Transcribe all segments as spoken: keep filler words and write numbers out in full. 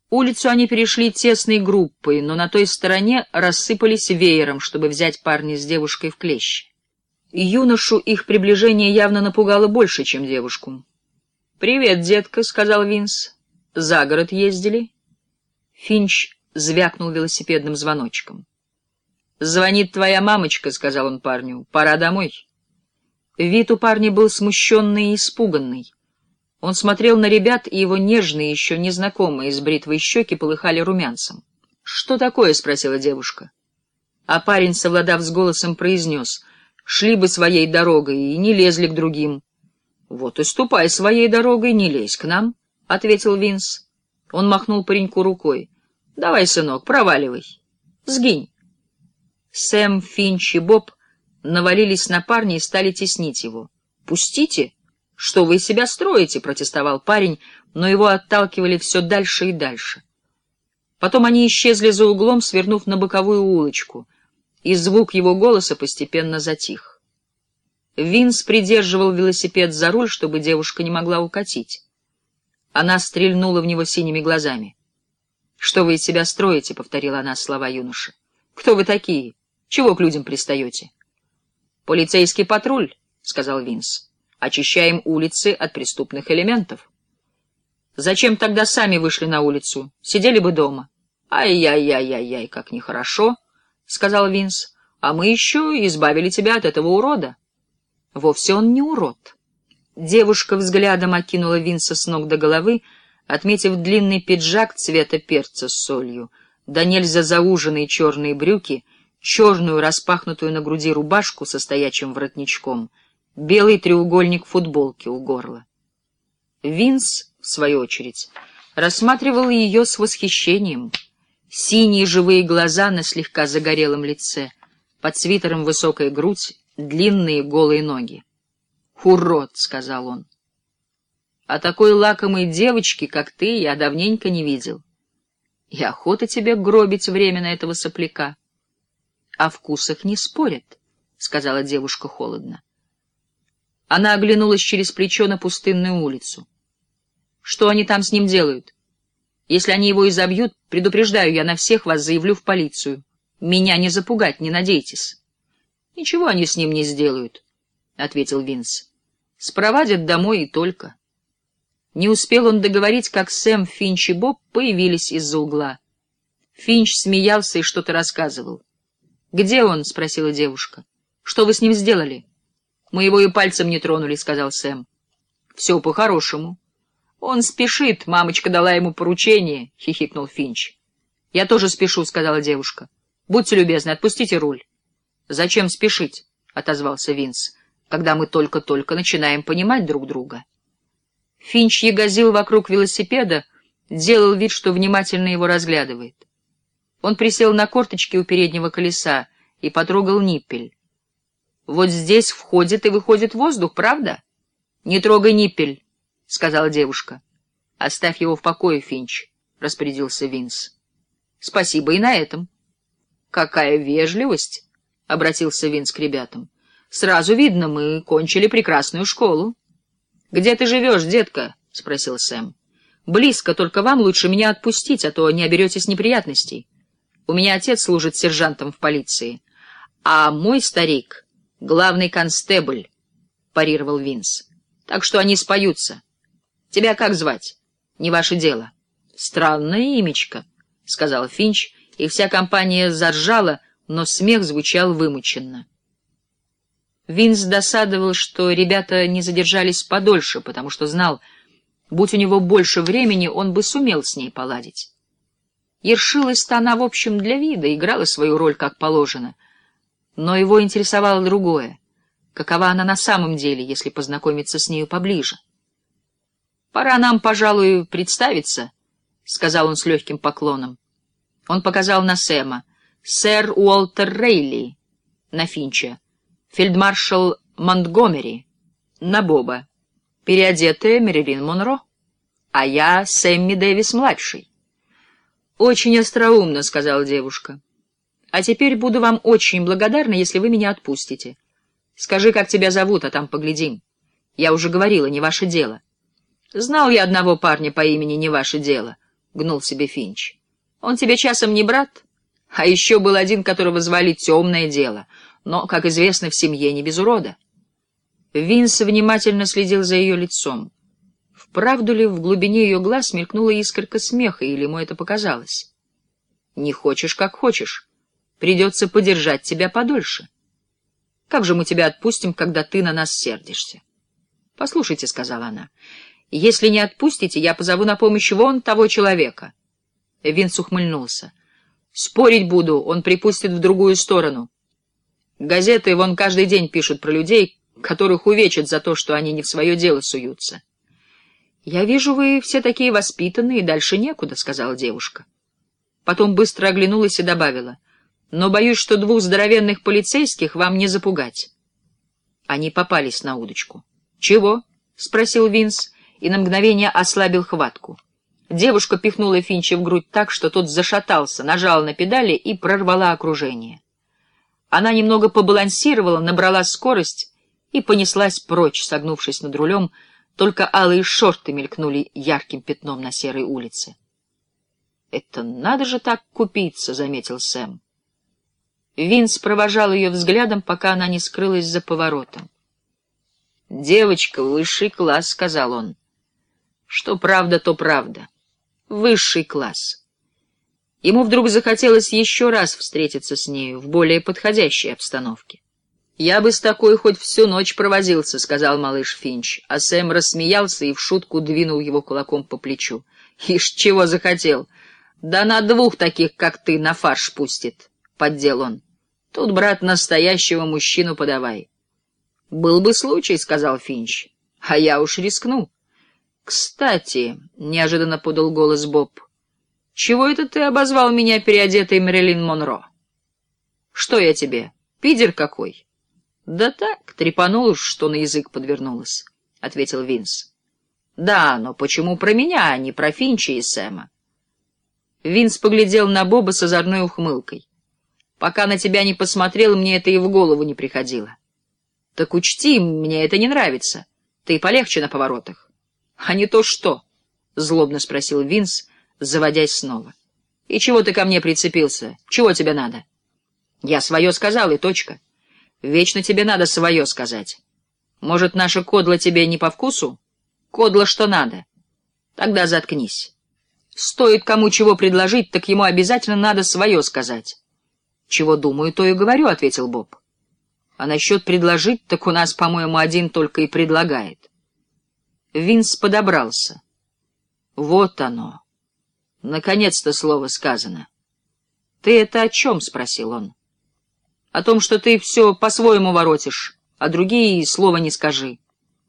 Улицу они перешли тесной группой, но на той стороне рассыпались веером, чтобы взять парня с девушкой в клещи. Юношу их приближение явно напугало больше, чем девушку. «Привет, детка», — сказал Винс. «За город ездили?» Финч звякнул велосипедным звоночком. «Звонит твоя мамочка», — сказал он парню. «Пора домой». Вид у парня был смущенный и испуганный. Он смотрел на ребят, и его нежные, еще незнакомые с бритвой щеки полыхали румянцем. «Что такое?» — спросила девушка. А парень, совладав с голосом, произнес: «Шли бы своей дорогой и не лезли к другим». «Вот и ступай своей дорогой, не лезь к нам», — ответил Винс. Он махнул пареньку рукой. «Давай, сынок, проваливай. Сгинь». Сэм, Финч и Боб навалились на парня и стали теснить его. «Пустите! Что вы из себя строите?» — протестовал парень, но его отталкивали все дальше и дальше. Потом они исчезли за углом, свернув на боковую улочку, и звук его голоса постепенно затих. Винс придерживал велосипед за руль, чтобы девушка не могла укатить. Она стрельнула в него синими глазами. «Что вы из себя строите?» — повторила она слова юноши. «Кто вы такие? Чего к людям пристаете?» «Полицейский патруль», — сказал Винс. «Очищаем улицы от преступных элементов». «Зачем тогда сами вышли на улицу? Сидели бы дома». «Ай-яй-яй-яй-яй, как нехорошо», — сказал Винс. «А мы еще избавили тебя от этого урода». «Вовсе он не урод». Девушка взглядом окинула Винса с ног до головы, отметив длинный пиджак цвета перца с солью, да нельзя зауженные черные брюки, черную распахнутую на груди рубашку со стоячим воротничком, белый треугольник футболки у горла. Винс, в свою очередь, рассматривал ее с восхищением. Синие живые глаза на слегка загорелом лице, под свитером высокая грудь, длинные голые ноги. «Урод», — сказал он. «А такой лакомой девочки, как ты, я давненько не видел. И охота тебе гробить время на этого сопляка». «О вкусах не спорят», — сказала девушка холодно. Она оглянулась через плечо на пустынную улицу. «Что они там с ним делают? Если они его изобьют, предупреждаю, я на всех вас заявлю в полицию. Меня не запугать, не надейтесь». «Ничего они с ним не сделают», — ответил Винс. «Спровадят домой и только». Не успел он договорить, как Сэм, Финч и Боб появились из-за угла. Финч смеялся и что-то рассказывал. «Где он?» — спросила девушка. «Что вы с ним сделали?» «Мы его и пальцем не тронули», — сказал Сэм. «Все по-хорошему». «Он спешит, мамочка дала ему поручение», — хихикнул Финч. «Я тоже спешу», — сказала девушка. «Будьте любезны, отпустите руль». «Зачем спешить?» — отозвался Винс, «когда мы только-только начинаем понимать друг друга». Финч ягозил вокруг велосипеда, делал вид, что внимательно его разглядывает. Он присел на корточки у переднего колеса и потрогал ниппель. «Вот здесь входит и выходит воздух, правда?» «Не трогай ниппель», — сказала девушка. «Оставь его в покое, Финч», — распорядился Винс. «Спасибо и на этом». «Какая вежливость», — обратился Винс к ребятам. «Сразу видно, мы кончили прекрасную школу». «Где ты живешь, детка?» — спросил Сэм. «Близко, только вам лучше меня отпустить, а то не оберетесь неприятностей. У меня отец служит сержантом в полиции, а мой старик — главный констебль», — парировал Винс. «Так что они споются. Тебя как звать? Не ваше дело». «Странное имечко», — сказал Финч, и вся компания заржала, но смех звучал вымученно. Винс досадовал, что ребята не задержались подольше, потому что знал, будь у него больше времени, он бы сумел с ней поладить. Ершилась-то она, в общем, для вида, играла свою роль как положено. Но его интересовало другое. Какова она на самом деле, если познакомиться с нею поближе? «Пора нам, пожалуй, представиться», — сказал он с легким поклоном. Он показал на Сэма. «Сэр Уолтер Рейли», на Финча. «Фельдмаршал Монтгомери», на Боба. «Переодетая Мэрилин Монро, а я Сэмми Дэвис-младший». «Очень остроумно», — сказала девушка. «А теперь буду вам очень благодарна, если вы меня отпустите. Скажи, как тебя зовут, а там поглядим. Я уже говорила, не ваше дело». «Знал я одного парня по имени «Не ваше дело». гнул себе Финч. «Он тебе часом не брат? А еще был один, которого звали Темное дело, но, как известно, в семье не без урода». Винс внимательно следил за ее лицом. Вправду ли в глубине ее глаз мелькнула искорка смеха, или ему это показалось? «Не хочешь, как хочешь. Придется подержать тебя подольше. Как же мы тебя отпустим, когда ты на нас сердишься?» «Послушайте», — сказала она, — «если не отпустите, я позову на помощь вон того человека». Винс ухмыльнулся. «Спорить буду, он припустит в другую сторону. Газеты вон каждый день пишут про людей, которых увечат за то, что они не в свое дело суются». «Я вижу, вы все такие воспитанные, дальше некуда», — сказала девушка. Потом быстро оглянулась и добавила: «Но боюсь, что двух здоровенных полицейских вам не запугать». Они попались на удочку. «Чего?» — спросил Винс и на мгновение ослабил хватку. Девушка пихнула Финча в грудь так, что тот зашатался, нажала на педали и прорвала окружение. Она немного побалансировала, набрала скорость и понеслась прочь, согнувшись над рулем, только алые шорты мелькнули ярким пятном на серой улице. «Это надо же так купиться», — заметил Сэм. Винс провожал ее взглядом, пока она не скрылась за поворотом. «Девочка, высший класс», — сказал он. «Что правда, то правда. Высший класс». Ему вдруг захотелось еще раз встретиться с нею в более подходящей обстановке. «Я бы с такой хоть всю ночь провозился», — сказал малыш Финч, а Сэм рассмеялся и в шутку двинул его кулаком по плечу. «Ишь, чего захотел? Да на двух таких, как ты, на фарш пустит», — поддел он. «Тут, брат, настоящего мужчину подавай». «Был бы случай», — сказал Финч, — «а я уж рискну». «Кстати», — неожиданно подал голос Боб, — «чего это ты обозвал меня переодетой Мэрилин Монро?» «Что я тебе, пидор какой?» «Да так, трепанул, что на язык подвернулось», — ответил Винс. «Да, но почему про меня, а не про Финча и Сэма?» Винс поглядел на Боба с озорной ухмылкой. «Пока на тебя не посмотрел, мне это и в голову не приходило». «Так учти, мне это не нравится. Ты полегче на поворотах». «А не то что?» — злобно спросил Винс, заводясь снова. «И чего ты ко мне прицепился? Чего тебе надо?» «Я свое сказал, и точка. Вечно тебе надо свое сказать. Может, наша кодла тебе не по вкусу? Кодла что надо. Тогда заткнись. Стоит кому чего предложить, так ему обязательно надо свое сказать». «Чего думаю, то и говорю», — ответил Боб. «А насчет предложить, так у нас, по-моему, один только и предлагает». Винс подобрался. «Вот оно. Наконец-то слово сказано». «Ты это о чем?» — спросил он. «О том, что ты все по-своему воротишь, а другие и слова не скажи».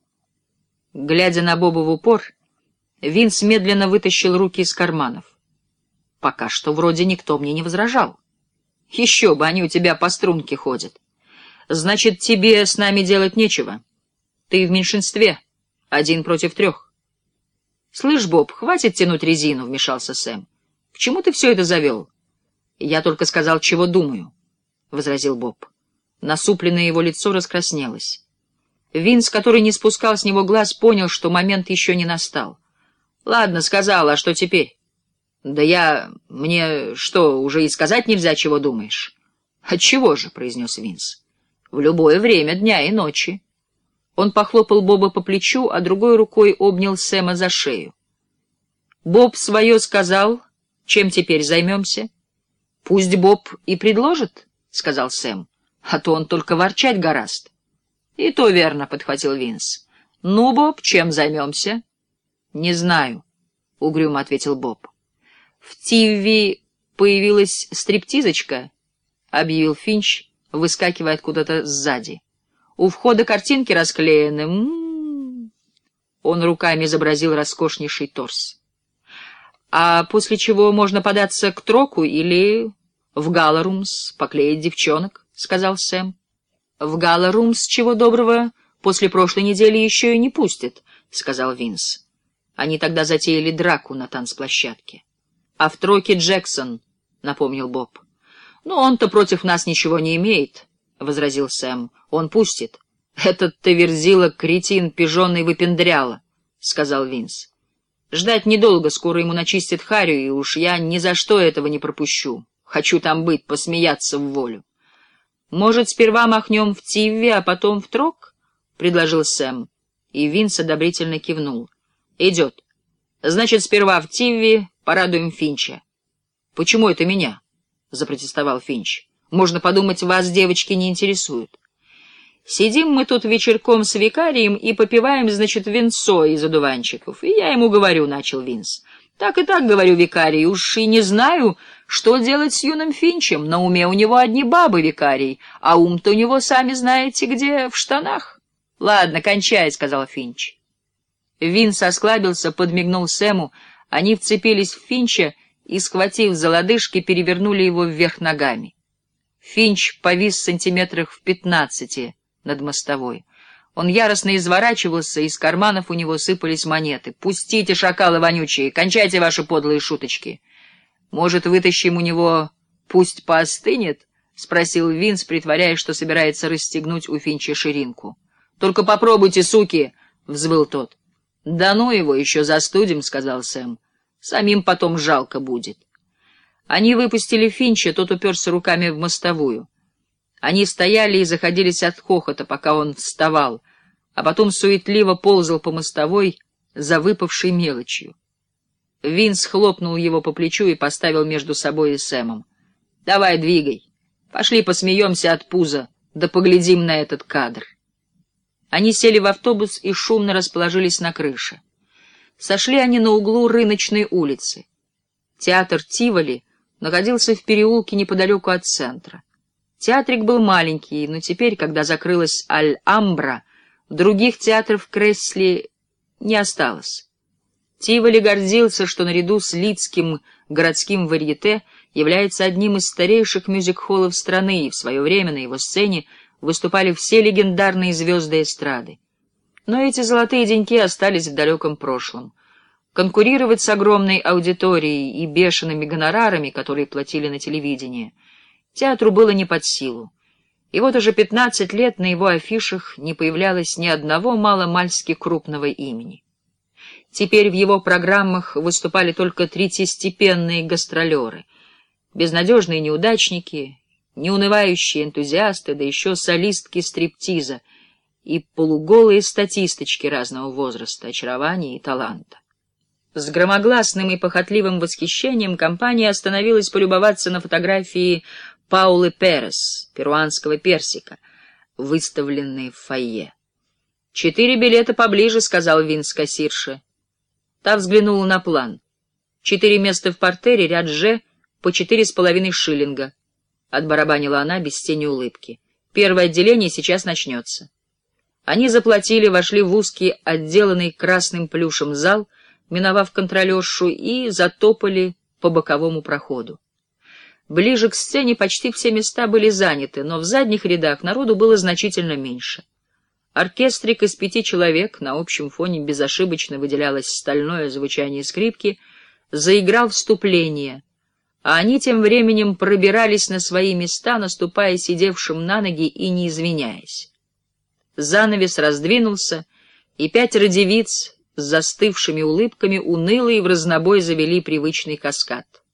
Глядя на Боба в упор, Винс медленно вытащил руки из карманов. «Пока что вроде никто мне не возражал. Еще бы, они у тебя по струнке ходят. Значит, тебе с нами делать нечего. Ты в меньшинстве, один против трех». «Слышь, Боб, хватит тянуть резину», — вмешался Сэм. «К чему ты все это завел?» «Я только сказал, чего думаю», — возразил Боб. Насупленное его лицо раскраснелось. Винс, который не спускал с него глаз, понял, что момент еще не настал. «Ладно, сказал, а что теперь?» «Да я... мне что, уже и сказать нельзя, чего думаешь?» «Отчего же?» — произнес Винс. «В любое время дня и ночи». Он похлопал Боба по плечу, а другой рукой обнял Сэма за шею. «Боб свое сказал. Чем теперь займемся?» «Пусть Боб и предложит», — сказал Сэм, — «а то он только ворчать гораст». «И то верно», — подхватил Винс. «Ну, Боб, чем займемся?» «Не знаю», — угрюмо ответил Боб. «В Тивви появилась стриптизочка», — объявил Финч, выскакивая откуда-то сзади. «У входа картинки расклеены. М-м-м». Он руками изобразил роскошнейший торс. «А после чего можно податься к Троку или в Галарумс поклеить девчонок», — сказал Сэм. «В Галарумс, чего доброго, после прошлой недели еще и не пустят», — сказал Винс. Они тогда затеяли драку на танцплощадке. «А в Троке Джексон», — напомнил Боб. «Ну, он-то против нас ничего не имеет», — возразил Сэм. «Он пустит». «Этот-то верзила, кретин, пижонный выпендряла», — сказал Винс. Ждать недолго, скоро ему начистят харю, и уж я ни за что этого не пропущу. Хочу там быть, посмеяться в волю. Может, сперва махнем в Тивви, а потом в Трок? — предложил Сэм. И Винс одобрительно кивнул. — Идет. Значит, сперва в Тивви порадуем Финча. — Почему это меня? — запротестовал Финч. — Можно подумать, вас девочки не интересуют. Сидим мы тут вечерком с викарием и попиваем, значит, винцо из одуванчиков. И я ему говорю, — начал Винс. — Так и так, — говорю, викарий, — уж и не знаю, что делать с юным Финчем. На уме у него одни бабы, викарий, а ум-то у него, сами знаете, где, в штанах. — Ладно, кончай, — сказал Финч. Винс осклабился, подмигнул Сэму, они вцепились в Финча и, схватив за лодыжки, перевернули его вверх ногами. Финч повис сантиметрах в пятнадцати над мостовой. Он яростно изворачивался, из карманов у него сыпались монеты. «Пустите, шакалы вонючие, кончайте ваши подлые шуточки!» «Может, вытащим у него, пусть поостынет?» — спросил Винс, притворяясь, что собирается расстегнуть у Финча ширинку. «Только попробуйте, суки!» — взвыл тот. «Да ну его, еще застудим», — сказал Сэм. «Самим потом жалко будет». Они выпустили Финча, тот уперся руками в мостовую. Они стояли и заходились от хохота, пока он вставал, а потом суетливо ползал по мостовой за выпавшей мелочью. Винс хлопнул его по плечу и поставил между собой и Сэмом. «Давай, двигай. Пошли посмеемся от пуза, да поглядим на этот кадр». Они сели в автобус и шумно расположились на крыше. Сошли они на углу Рыночной улицы. Театр Тиволи находился в переулке неподалеку от центра. Театрик был маленький, но теперь, когда закрылась Аль-Амбра, других театров в Кресле не осталось. Тиволи гордился, что наряду с Лидским городским варьете является одним из старейших мюзик-холлов страны, и в свое время на его сцене выступали все легендарные звезды эстрады. Но эти золотые деньки остались в далеком прошлом. Конкурировать с огромной аудиторией и бешеными гонорарами, которые платили на телевидении, театру было не под силу. И вот уже пятнадцать лет на его афишах не появлялось ни одного маломальски крупного имени. Теперь в его программах выступали только третьестепенные гастролеры, безнадежные неудачники, неунывающие энтузиасты, да еще солистки стриптиза и полуголые статисточки разного возраста, очарования и таланта. С громогласным и похотливым восхищением компания остановилась полюбоваться на фотографии Паулы Перес, перуанского персика, выставленные в фойе. «Четыре билета поближе», — сказал Винс кассирше. Та взглянула на план. «Четыре места в партере, ряд Ж, по четыре с половиной шиллинга». Отбарабанила она без тени улыбки. «Первое отделение сейчас начнется». Они заплатили, вошли в узкий, отделанный красным плюшем зал, миновав контролершу, и затопали по боковому проходу. Ближе к сцене почти все места были заняты, но в задних рядах народу было значительно меньше. Оркестрик из пяти человек, на общем фоне безошибочно выделялось стальное звучание скрипки, заиграл вступление, а они тем временем пробирались на свои места, наступая сидевшим на ноги и не извиняясь. Занавес раздвинулся, и пятеро девиц с застывшими улыбками уныло и вразнобой завели привычный каскад.